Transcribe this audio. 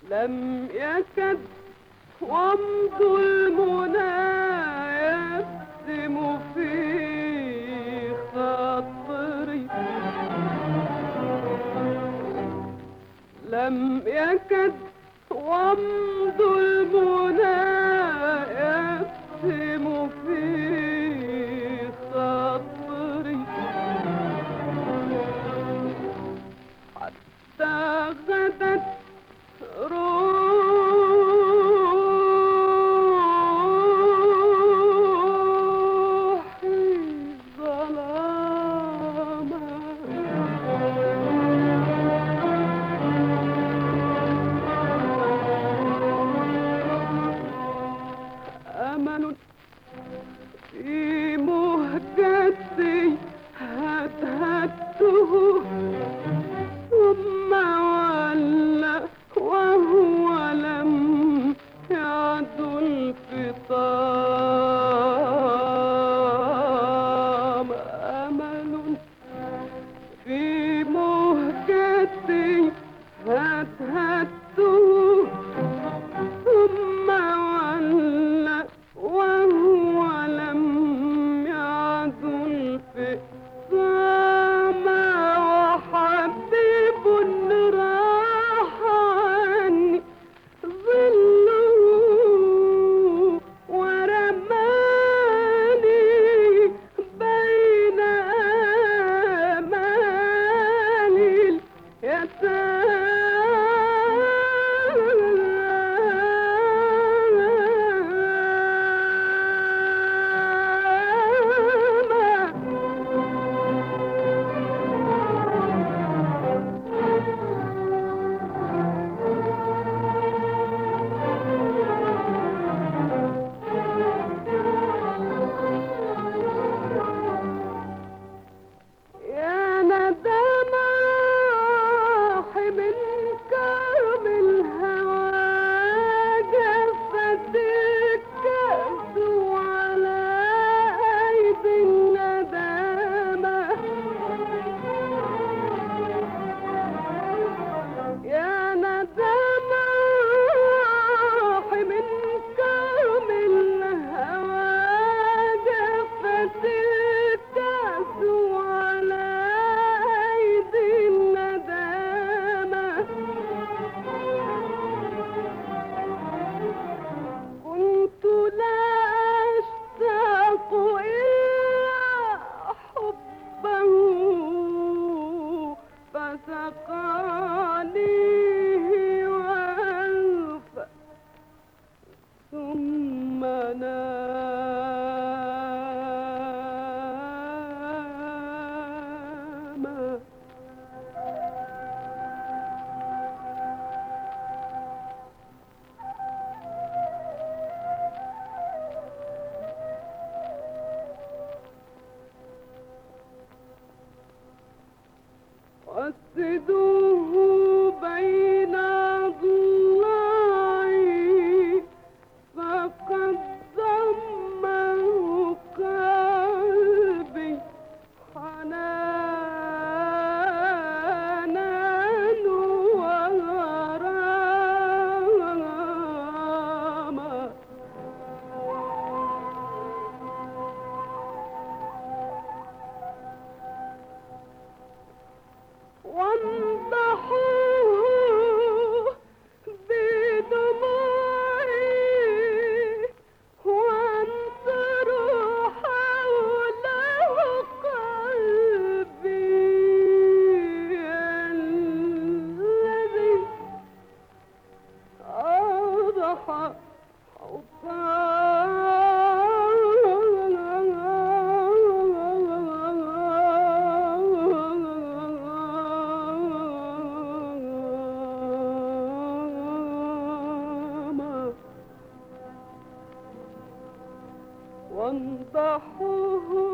لم يكد ومض المنى يبسم في خاطري، لم يكد ومض المنى يبسم في خاطري، حتى غدت أمل في مهجتي هدهدته ثم ولى وهو لم يعد الفطام. أمل في مهجتي هدهدته ثم ولى وهو لم يعد الفطام، وحبيب راح عني ظله ورماني بين آمال يا ندم راح من كرم الهوى جفت الكأس على أيدي الندامة، يا ندم راح من كرم الهوى جفت الكأس على أيدي الندامة، كنت لا أشتاق إلا حبه فسقانيه وألفى ثم نام. واسدوه بين أضلاعي فقد ضمه قلبي حنانا وغراما، وانضحوه بدموعي وانصروا حوله قلبي الذي أضحى وانضحوه